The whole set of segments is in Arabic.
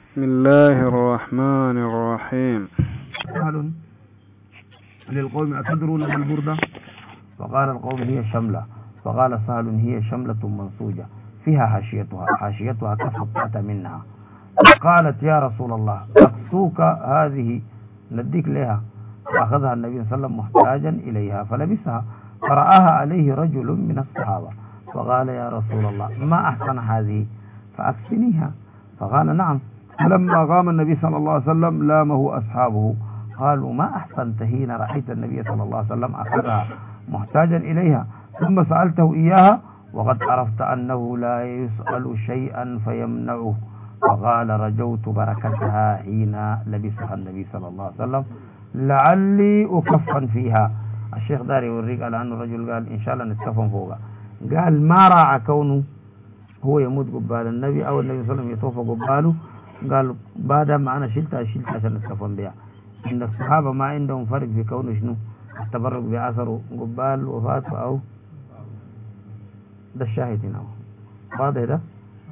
بسم الله الرحمن الرحيم. سهل للقوم أتدرون ما البردة؟ فقال القوم هي شملة. فقال سهل هي شملة منسوجة فيها حاشيتها كفت منها. قالت يا رسول الله أكسوك هذه نديك لها. فأخذها النبي صلى الله عليه وسلم محتاجا إليها فلبسها، فرآها عليه رجل من الصحابة فقال يا رسول الله ما أحسن هذه فأكسنيها. فقال نعم. فلما قام النبي صلى الله عليه وسلم لامه أصحابه قالوا ما أحسنت حين رأيت النبي صلى الله عليه وسلم أخذها محتاجا إليها ثم سألته إياها وقد عرفت أنه لا يسأل شيئا فيمنعه. فقال رجوت بركتها حين لبسها النبي صلى الله عليه وسلم لعلي أكفن فيها. الشيخ داري يوريك على أن الرجل قال إن شاء الله نتكفن فوقها. قال ما راعى كونه هو يموت قبال النبي أو النبي صلى الله عليه وسلم يتوفى قباله. قال بعد ما أنا شلتها عشان نتكفن بها. إن الصحابة ما عندهم فرق في كونه شنو التبرك بأثره قبال وفاته أو ده الشاهد هنا واضح ده.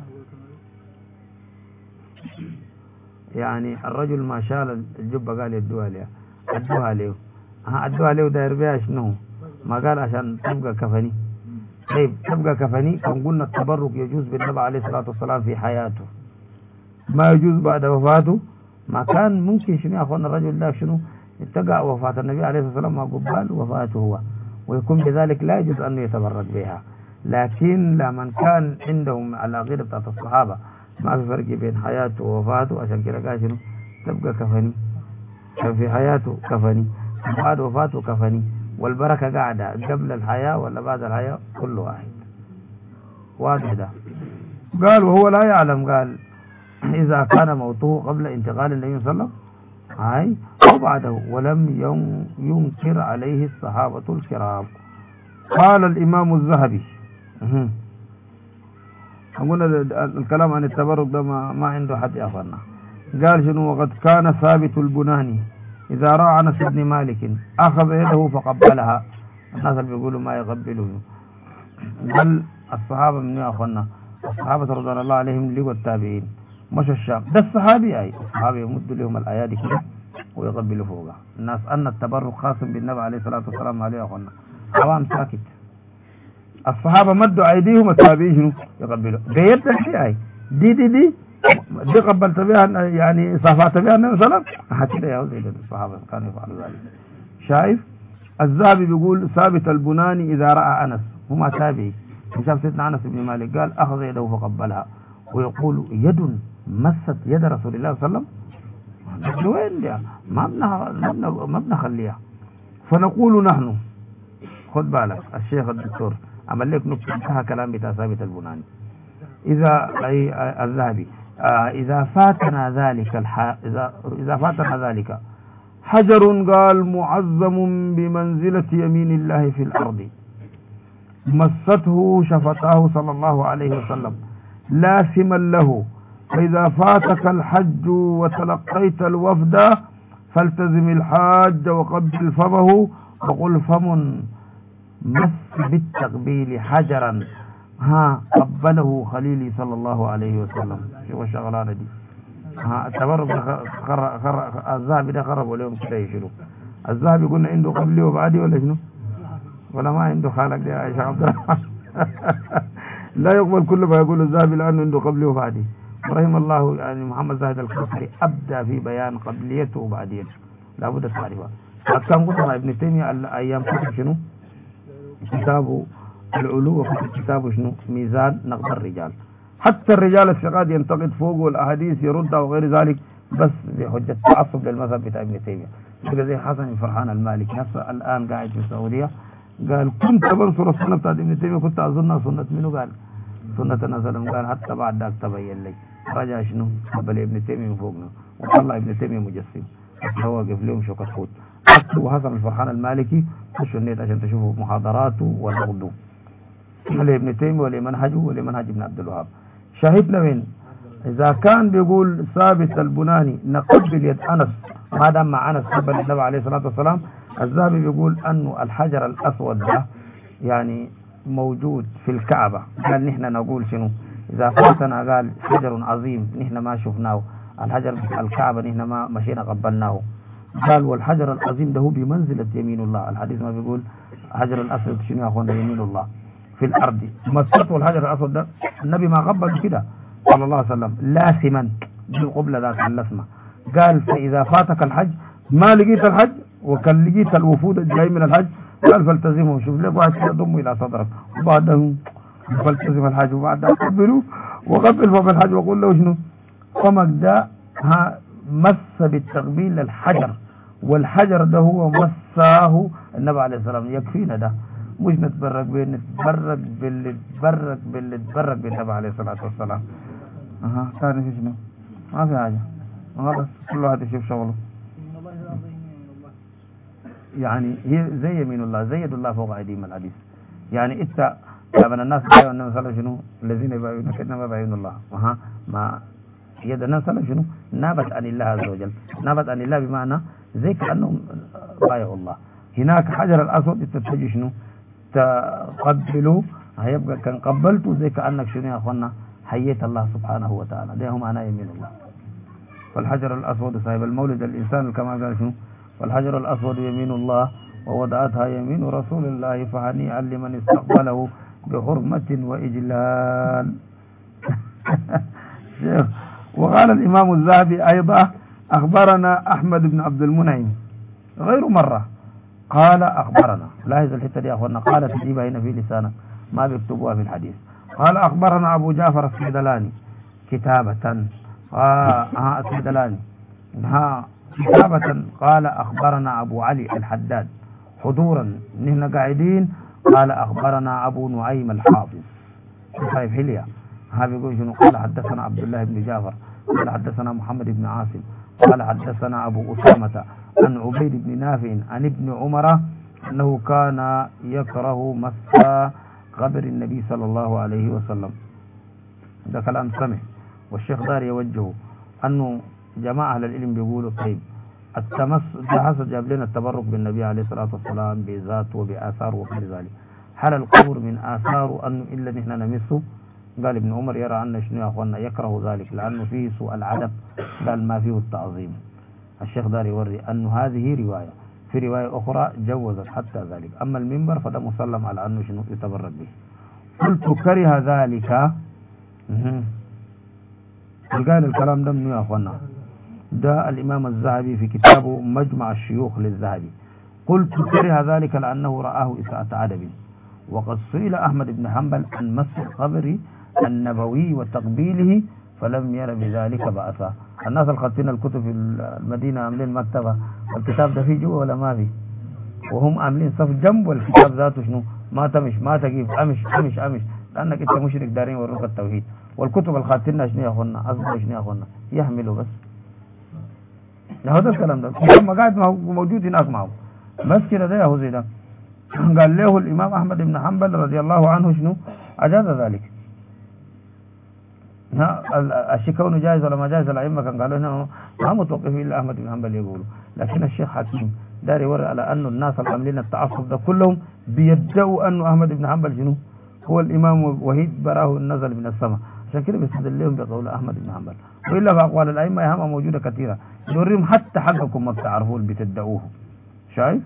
يعني الرجل ما شال الجبة قال يدوها له أدوها له داير بها شنو ما قال عشان تبقى كفني. طيب تبقى كفني كان قلنا التبرك يجوز بالنبي عليه الصلاة والسلام في حياته ما يجوز بعد وفاته. ما كان ممكن شنو يا أخوانا الرجل ده شنو اتقى وفاة النبي عليه الصلاة والسلام مع قبال وفاته هو ويكون بذلك لا يجوز أنه يتبرك بها. لكن لمن كان عندهم العقيدة بتاعت الصحابة ما في فرق بين حياته ووفاته عشان كده قال شنو تبقى كفني. كان في حياته كفني بعد وفاته كفني والبركة قاعدة قبل الحياة ولا بعد الحياة كل واحد واضح ده. قال وهو لا يعلم قال إذا كان موته قبل انتقال النبي صلى الله عليه وسلم أو بعده ولم ينكر عليه الصحابة الكرام. قال الإمام الذهبي قلنا الكلام عن التبرك ده ما عنده حد يأخذنا. قال شنو وقد كان ثابت البناني إذا رأى أنس بن مالك أخذ يده فقبلها. الناس اللي بيقولوا ما يقبله بل الصحابة من يأخذنا الصحابة رضي الله عليهم لقوا التابعين مش الشام ده الصحابي الصحابي يمد لهم الأيادي كده ويقبلوا فوقها. الناس أن التبرك خاص بالنبي عليه الصلاة والسلام عليه أخذنا عوام ساكت. الصحابة مدوا أيديهم التابعين شنو يقبلوا بيد الشيء دي قبلت بها يعني صافعت بها النبي صلى الله عليه وسلم حتى يا ولد الصحابة كانوا يفعلوا ذلك. شايف الذهبي بيقول ثابت البناني إذا رأى أنس هما تابعي شاف سيدنا أنس بن مالك قال أخذ يده فقبلها ويقول يد مست يد رسول الله صلى الله عليه وسلم وين ده ما بنخليها. فنقول نحن خد بالك الشيخ الدكتور عمل لك نكتة كلام بتاع ثابت البناني إذا الذهبي إذا فاتنا ذلك حجر قال معظم بمنزلة يمين الله في الأرض مسته شفتاه صلى الله عليه وسلم لاسما له. فإذا فاتك الحج وتلقيت الوفد فالتزم الحاج وقبل فمه وقل فم مس بالتقبيل حجرا قبله خليلي صلى الله عليه وسلم. شو الشغلانه دي التبرك الذهبي ده خرب اليوم كده يشيلوا. الذهبي قلنا عنده قبلي وبعدي ولا شنو ولا ما عنده خالق ده يا شيخ عبد الرحمن. لا يقبل كل ما يقول الذهبي لانه عنده قبلي وبعدي. رحم الله يعني محمد زاهد الكوثري ابدع في بيان قبليته وبعديته لابد تعرفها. كان قلنا ابن تيميه ايام كتب شنو كتابه العلو وكتب كتابه شنو ميزان نقد الرجال. حتى الرجال الثقات ينتقد فوق والاحاديث يردها وغير ذلك بس بحجه تعصب للمذهب بتاع ابن تيميه. زي حسن فرحان المالكي نفسه الان قاعد في السعوديه قال كنت بنصر السنه بتاعت ابن تيميه كنت اظنها سنه منه قال سنه النبي قال حتى بعد ذاك تبين لي رجع شنو قبل ابن تيميه من فوقنا وطلع ابن تيميه مجسم هو وقف لهم شوكه فوت. وحسن الفرحان المالكي خشوا النت عشان تشوفوا محاضراته ونقده لابن تيميه ولمنهجه ولمنهج ابن عبد الوهاب. شاهدنا وين اذا كان بيقول ثابت البناني نقبل يد انس ما دام مع انس قبل النبي عليه الصلاه والسلام. الذهبي بيقول انه الحجر الاسود ده يعني موجود في الكعبه. قال نحن نقول شنو اذا فاتنا قال حجر عظيم نحن ما شفناه الحجر الكعبة هنا ما مشينا قبلناه. قال والحجر العظيم ده بمنزلة يمين الله. الحديث ما بيقول حجر الأسود شنو يا أخوانا؟ يمين الله في الأرض. مسته الحجر الأسود ده النبي ما قبل كده صلى الله عليه وسلم لاسما بالقبلة ذات اللسمة. قال فإذا فاتك الحج ما لقيت الحج وكان لقيت الوفود الجاي من الحج قال فالتزمه. شوف لك واحد كده ضمه إلى صدرك وبعده فالتزم الحج وبعدها قبله وقبل فم الحج وقول له شنو فمك ده مس بالتقبيل الحجر والحجر ده هو مساه النبي عليه الصلاة والسلام. يكفينا ده مش نتبرك نتبرك باللي تبرك بالنبي عليه الصلاة والسلام. ثاني في شنو ما في حاجة خلاص كل واحد يشوف شغله. يعني هي زي يمين الله زي يد الله فوق أيديهم الحديث. يعني انت من الناس بايعوا النبي صلى الله عليه وسلم شنو الذين يبايعونك انما يبايعون الله. ما يد النبي صلى الله عليه وسلم شنو نابت عن الله عز وجل. نابت عن الله بمعنى زي كأنهم بايعوا الله. هناك حجر الأسود انت تجي شنو تقبله هيبقى كان قبلته زي كأنك شنو يا أخوانا حييت الله سبحانه وتعالى. ده هم معناه يمين الله. والحجر الأسود صاحب المولد الإنسان كما قال شنو والحجر الأسود يمين الله ووضعتها يمين رسول الله فهنيئا لمن استقبله بحرمة وإجلال. وقال الإمام الذهبي أيضا أخبرنا أحمد بن عبد المنعم غير مرة قال أخبرنا. لاحظ الحتة دي يا أخوانا قال تجيبها هنا في لسانك ما بيكتبوها في الحديث. قال أخبرنا أبو جعفر الصيدلاني كتابة الصيدلاني كتابة قال أخبرنا أبو علي الحداد حضورا نحن قاعدين قال أخبرنا أبو نعيم الحافظ صاحب حلية هذا يقول شنو قال حدثنا عبد الله بن جعفر قال حدثنا محمد بن عاصم قال حدثنا أبو أسامة عن عبيد بن نافع عن ابن عمر أنه كان يكره مس قبر النبي صلى الله عليه وسلم. ده كلام سمع والشيخ دار يوجهه أنه جماعة أهل العلم بيقولوا طيب التمس ده حسب جاب لنا التبرك بالنبي عليه الصلاة والسلام بذاته وبآثاره وغير ذلك. هل القبر من آثاره أنه إلا نحن نمسه؟ قال ابن عمر يرى أن شنو يا أخوانا يكره ذلك لأنه فيه سوء العدب قال ما فيه التعظيم. الشيخ دار يوري أنه هذه رواية في رواية أخرى جوزت حتى ذلك. أما المنبر فده مسلم على أنه شنو يتبرك به. قلت كره ذلك قال الكلام ده منه يا أخوانا ده الإمام الذهبي في كتابه مجمع الشيوخ للذهبي. قلت كره ذلك لأنه رآه إساءة عدب. وقد سئل أحمد بن حنبل عن مس القبر النبوي وتقبيله فلم ير بذلك بأسا. الناس الخطين الكتب في المدينة عاملين مكتبة الكتاب ده فيه جوا ولا ما فيه وهم عاملين صف جنب والكتاب ذاته شنو ما تمش ما تجيب أمش لأنك أنت مشرك دارين وروك التوحيد. والكتب الخاتنة شنو يا أخوانا أصبح شنو يا أخوانا يحملوا بس هذا الكلام ده لما قاعد موجود هناك معه بس كده ده يا هو زي ده. قال له الإمام أحمد بن حنبل رضي الله عنه شنو أجاز ذلك. الشيء كونه جائز ولا ما جائز الأئمة كان قالوا هنا ما متوقفين إلا أحمد بن حنبل يقولوا. لكن الشيخ حكيم داري يوري على أنه الناس العاملين التعصب ده كلهم بيدعوا أنه أحمد بن حنبل شنو هو الإمام وحيد براه النزل من السماء. عشان كده بيستدل لهم بقول أحمد بن حنبل. وإلا فأقوال الأئمة يهمها موجودة كثيرة يوريهم حتى حقكم ما بتعرفوه اللي بتدعوه. شايف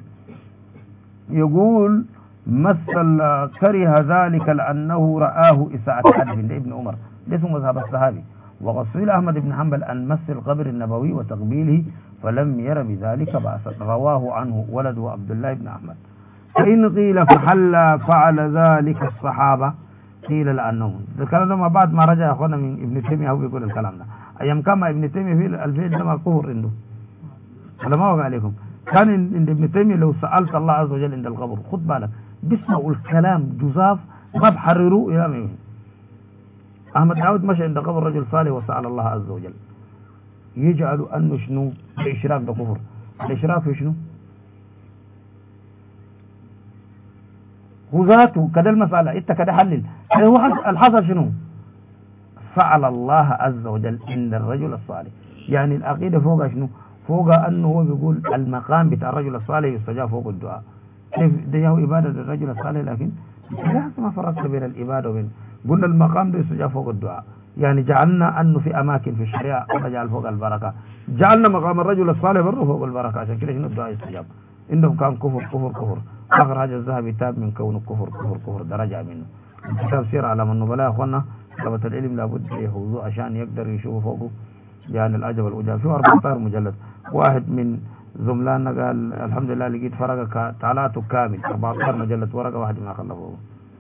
يقول مثل كره ذلك لأنه رآه إساءة عدب لابن عمر ده اسمه مذهب الصحابي. وقد سئل أحمد بن حنبل عن مس القبر النبوي وتقبيله فلم ير بذلك بأسا. رواه عنه ولده عبد الله بن أحمد. فإن قيل فحل فعل ذلك الصحابة قيل لأنهم الكلام ده ما بعد ما رجع أخونا من ابن تيمية هو بيقول الكلام ده أيام كما ابن تيمية في الفيل ده ما كفر عنده هذا ما وقع عليكم. كان عند ابن تيمية لو سألت الله عز وجل عند القبر خد بالك بيسمعوا الكلام جزاف ما بحرروه إلى ما أحمد داود مشى عند قبر رجل صالح وسأل الله عز وجل يجعلوا أنه شنو الإشراك ده كفر. الإشراك في شنو هو ذاته كده المسألة انت كده حلل هو الحصل شنو فعل الله عز وجل عند الرجل الصالح. يعني العقيدة فوق شنو فوق أنه هو بيقول المقام بتاع الرجل الصالح يستجاب فوق الدعاء. كيف ده هو إبادة الرجل الصالح لكن لا ما فرقت بين الإبادة وبين قلنا المقام ده يستجاب فوق الدعاء يعني جعلنا أنه في أماكن في الشريعة نجعل فوق البركة، جعلنا مقام الرجل الصالح برضه فوق البركة، عشان كده شنو الدعاء يستجاب. عندهم كان كفر كفر كفر، آخر حاجة الذهبي تاب من كونه كفر كفر كفر درجة منه. كتاب سير على النبلاء يا أخوانا، طلبة العلم لابد يحوزوه عشان يقدر يشوفوا فوقه يعني العجب والعجاب. شو 14 مجلد. واحد من زملائنا قال الحمد لله لقيت فرقة تعالاته كامل 14 مجلد، ورقة واحد ما خلى فوقه.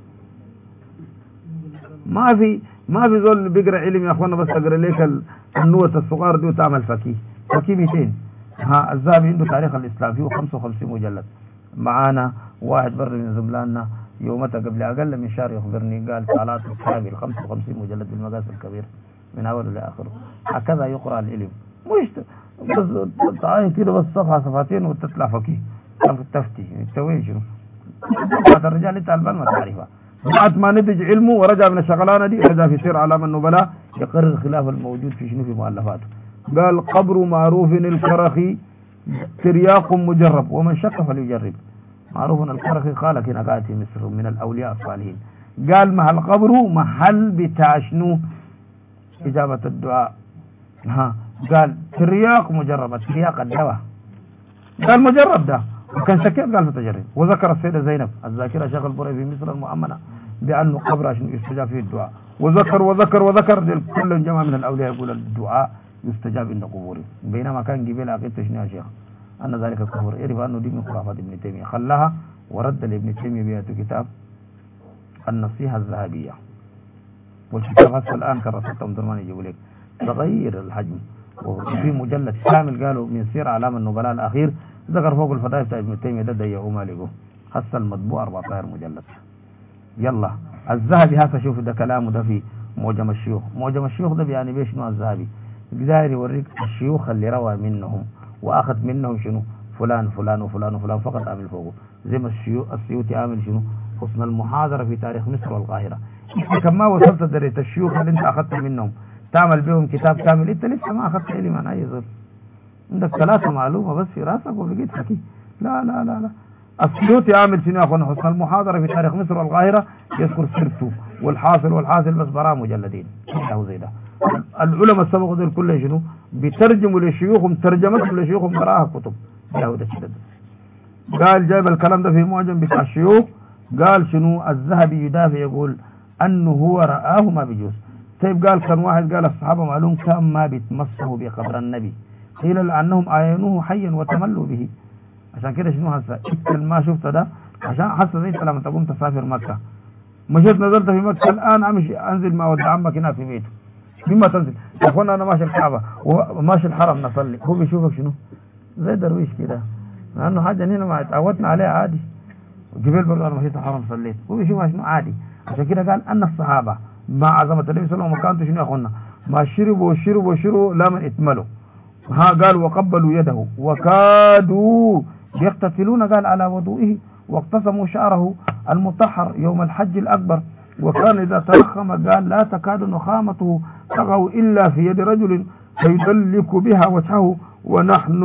ما في زول بيقرا علم يا اخوانا، بس اقرا لك النوة الصغار دي وتعمل فكيه 200. ها الذهبي عنده تاريخ الاسلام فيه 55 مجلد. معانا واحد بر من زملائنا يومتها قبل اقل من شهر يخبرني قال تعالات كامل 55 مجلد بالمقاس الكبير من اوله لاخره. هكذا يقرا العلم، مش بس تعاين كده بس صفحه صفحتين وتطلع فكيه تفتي انت وين شنو؟ الرجال انت البال ما تعرفها. بعد ما نتج علمه ورجع من الشغلانه دي رجع في سير علام النبلاء يقرر خلاف الموجود في شنو في مؤلفاته. قال قبر معروف الكرخي ترياق مجرب ومن شك فليجرب. معروف الكرخي قال كنا قاعد في مصر من الاولياء الصالحين. قال محل قبره محل بتاع شنو؟ اجابه الدعاء. ها قال ترياق مجرب، الترياق الدواء. قال مجرب ده وكان شكيت قال فتجرب. وذكر السيدة زينب الذاكرة شيخ البري في مصر المؤمنة بأنه قبر عشان يستجاب فيه الدعاء. وذكر كل جماعة من الأولياء يقول الدعاء يستجاب عند قبوره، بينما كان جبال عقيدة شنو يا شيخ؟ أن ذلك كفر. اعرف أنه دي من خرافات ابن تيمية، خلاها ورد لابن تيمية بيأتي كتاب النصيحة الذهبية، والكتاب هسه الآن كرستهم درمان يجيبوا لك تغير الحجم، وفي مجلد كامل قالوا من سير علام النبلاء الأخير ذكر فوق الفضائل بتاع ابن تيمية ده ضيعوه مالكه. هسه المطبوع 14 مجلد. يلا الذهبي هسه شوف ده كلامه ده في معجم الشيوخ. معجم الشيوخ ده يعني بيه شنو الذهبي؟ داير يوريك الشيوخ اللي روى منهم واخذ منهم شنو فلان فلان وفلان وفلان فقط عامل فوقه، زي ما السيوطي عامل شنو حسن المحاضرة في تاريخ مصر والقاهرة. انت كما وصلت درجة الشيوخ اللي انت اخذت منهم تعمل بهم كتاب كامل، انت لسه ما اخذت علم عن اي زول. عندك 3 معلومة بس في راسك وبقيت حكي. لا لا لا لا. السيوطي عامل شنو يا اخوانا حسن المحاضرة في تاريخ مصر والقاهرة، يذكر سيرته والحاصل بس براه مجلدين او زي ده. العلماء السبق دول كلهم شنو بيترجموا لشيوخهم ترجمتهم لشيوخهم براها كتب. ده كده قال جايب الكلام ده في معجم بتاع الشيوخ. قال شنو الذهبي يدافع يقول انه هو رآه ما بيجوز. طيب قال كان واحد قال الصحابة معلوم كان ما بيتمسحوا بقبر النبي، قيل لأنهم عاينوه حيا وتملوا به. عشان كده شنو هسه انت ما شفت ده عشان حاسس زي لما تقوم تسافر مكة، مشيت نزلت في مكة الآن امشي انزل مع ولد عمك هنا في بيته، مما تنزل يا اخوانا انا ماشي الكعبة وماشي الحرم نصلي، هو بيشوفك شنو زي درويش كده، لانه حاجة هنا ما اتعودنا عليها عادي. وجبال برضه انا مشيت الحرم صليت، هو بيشوفها شنو عادي. عشان كده قال ان الصحابة مع عظمة النبي صلى الله عليه وسلم كانوا شنو يا اخوانا ما شربوا لا من اتملوا. ها قال وقبلوا يده وكادوا يقتتلون قال على وضوئه، واقتسموا شعره المطهر يوم الحج الأكبر، وكان إذا ترخم قال لا تكاد نخامته تقع إلا في يد رجل فيدلك بها وجهه، ونحن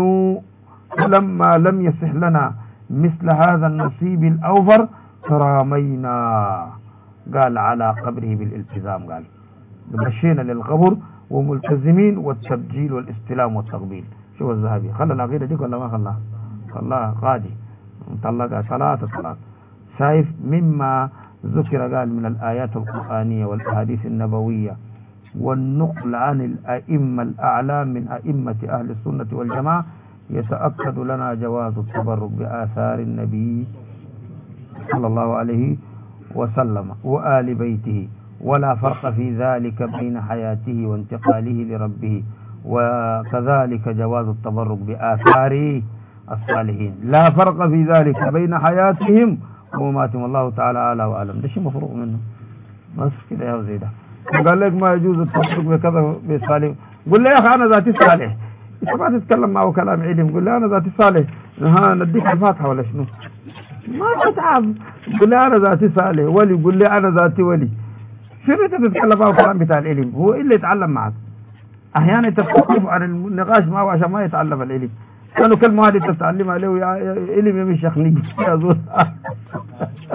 لما لم يصح لنا مثل هذا النصيب الأوفر ترامينا قال على قبره بالالتزام. قال مشينا للقبر وملتزمين والتبجيل والاستلام والتقبيل. شو الذهبي خلى العقيدة دي ولا ما خلاها؟ خلاها قادي مطلقها 3 صلاة. شايف مما ذكر قال من الآيات القرآنية والأحاديث النبوية والنقل عن الأئمة الأعلام من أئمة أهل السنة والجماعة يتأكد لنا جواز التبرك بآثار النبي صلى الله عليه وسلم وآل بيته، ولا فرق في ذلك بين حياته وانتقاله لربه، وكذلك جواز التبرك بآثار الصالحين، لا فرق في ذلك بين حياتهم ومماتهم. الله تعالى أعلى وأعلم. ده شيء مفروغ منه بس كده يا زي ده. قال لك ما يجوز التبرك بكذا بصالح، قل لي يا أخي أنا ذاتي صالح، إذا ما تتكلم معه كلام علم قل لي أنا ذاتي صالح، ها نديك الفاتحة ولا شنو؟ ما تتعب، قل لي أنا ذاتي صالح ولي، قل لي أنا ذاتي ولي، شنو انت تتكلم معه كلام بتاع العلم؟ هو إلا يتعلم معك. أحيانا تتوقف عن النقاش معه عشان ما يتعلم العلم، كانوا كلمة هذه تتعلمها له يا علم يا شيخ نجي يا زول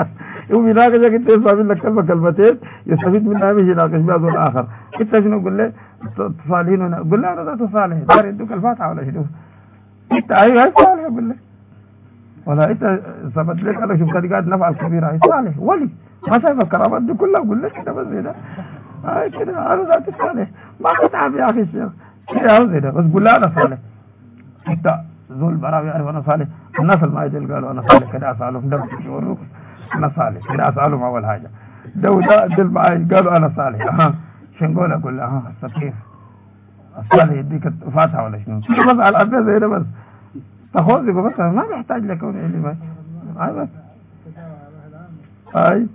يوم يناقشك انت يسمع منك كلمة كلمتين يستفيد منها مش يناقش بها ذو الاخر. انت شنو قول له صالحين هنا، قول له انا ذات صالح دار يدوك الفاتحة ولا شنو؟ انت ايوه صالح قول له، ولا انت ثبت لك انا شفت قاعد نفعل كبيرة هي صالح ولي ما شايف الكرامات دي كلها، قول لك كده بس كده هاي كده انا ذات صالح ما تتعب يا اخي الشيخ كده هو زي ده، بس قول له انا صالح. انت ذو البراء يعرف انا صالح، الناس المايدل قالوا انا صالح كده اسالهم درس يوروك انا صالح كده اسالهم اول حاجه ده دل معي قالوا انا صالح شو نقول اقول له كيف الصالح يديك فاتحه ولا شنو بس على الابيض زي ده بس تاخذ بس ما بيحتاج لك علم هاي بس هاي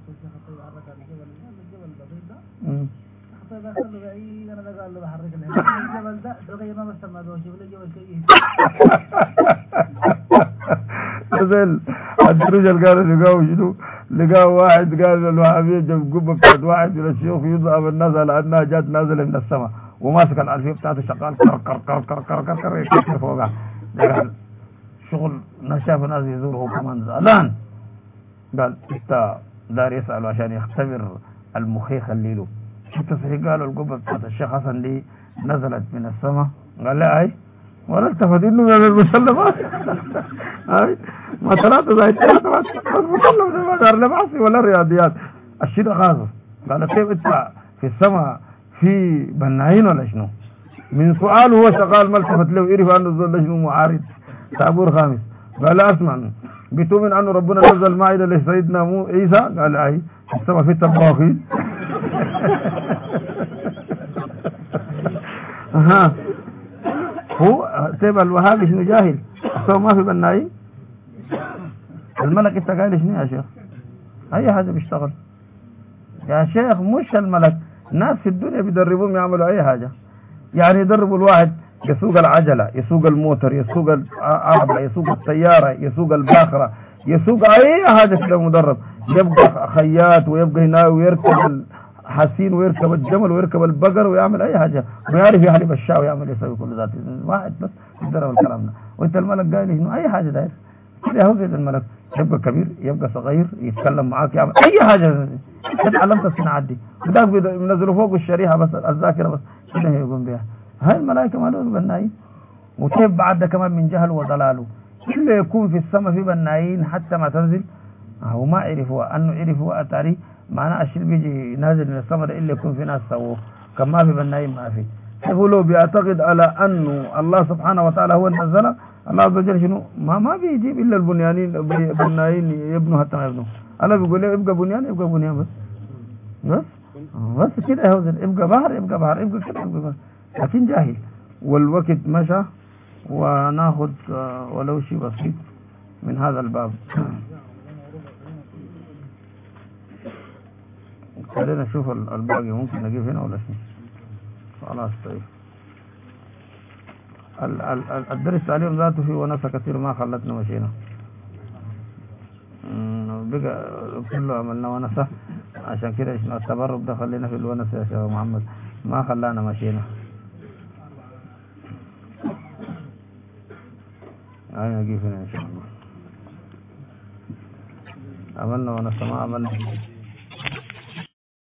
نزل الرجال قالوا لقاوا شنو؟ لقاوا واحد قال الوهابية جاب قبة بتاعت واحد من الشيوخ يضرب الناس على انها جات نازلة من السماء وماسك الألفية بتاعته شغال كر كر كر كر كر كر كر يكسر فوقها. قال شغل نشاف الناس يزوره كمان زعلان. قال انت دار يسأله عشان يختبر المخيخ اللي له. شفت صحيح قالوا القبة بتاعت الشيخ حسن دي نزلت من السماء؟ قال لا اي ولا التفت انه من المسلمات هاي ما ثلاثة زي ثلاثة مسلم ما دار لا معصي ولا رياضيات الشيء خاصة. قال كيف انت في السماء في بنايين ولا شنو؟ من سؤاله هو شغال ما التفت له يعرف انه الزول شنو معارض تعبور خامس. قال لا اسمع بتؤمن انه ربنا نزل مائدة لسيدنا عيسى؟ قال اي السماء في الطباخين ها هو تبع الوهابي شنو جاهل اصلا ما في بنايين. الملك انت قايل شنو يا شيخ؟ اي حاجه بيشتغل يا شيخ مش الملك، ناس في الدنيا بيدربوهم يعملوا اي حاجه. يعني يدربوا الواحد يسوق العجله، يسوق الموتر، يسوق العربه، يسوق السياره، يسوق الباخره، يسوق اي حاجه كده مدرب. يبقى خياط ويبقى هنا ويركب حسين ويركب الجمل ويركب البقر ويعمل اي حاجه ويعرف يحلب الشاة ويعمل يسوي كل ذات واحد بس يدرب الكلام ده. وانت الملك قايل انه اي حاجه داير كده هو زي الملك، يبقى كبير يبقى صغير يتكلم معاك يعمل اي حاجه. انت علمت الصناعه دي وذاك بينزلوا فوق الشريحه بس الذاكره بس كده يقوم بها. هاي الملائكه ما لهم بنايين. وكيف بعد ده كمان من جهل وضلاله الا يكون في السماء في بنايين حتى ما تنزل هو ما عرفوا انه عرفوا اتاري معناه الشيء بيجي نازل من السماء ده الا يكون في ناس سووه كان ما في بنايين ما في. هو لو بيعتقد على انه الله سبحانه وتعالى هو اللي نزله الله عز وجل شنو ما بيجيب الا البنيانين بنايين يبنوا حتى ما يبنوا. الله بيقول له ابقى بنيان يبقى بنيان بس كده هو ابقى بحر يبقى بحر يبقى كده يبقى بحر. لكن جاهل. والوقت مشى وناخذ ولو شيء بسيط من هذا الباب. خلينا نشوف الباقي ممكن نجيب هنا ولا شيء. خلاص طيب. الدرس اليوم ذاته فيه ونسة كثير ما خلتنا مشينا. بقى كله عملنا ونسة عشان كده التبرب ده خلينا في الونسة يا شيخ محمد ما خلانا مشينا. هاي نجيب هنا ان شاء الله. عملنا ونسة ما عملنا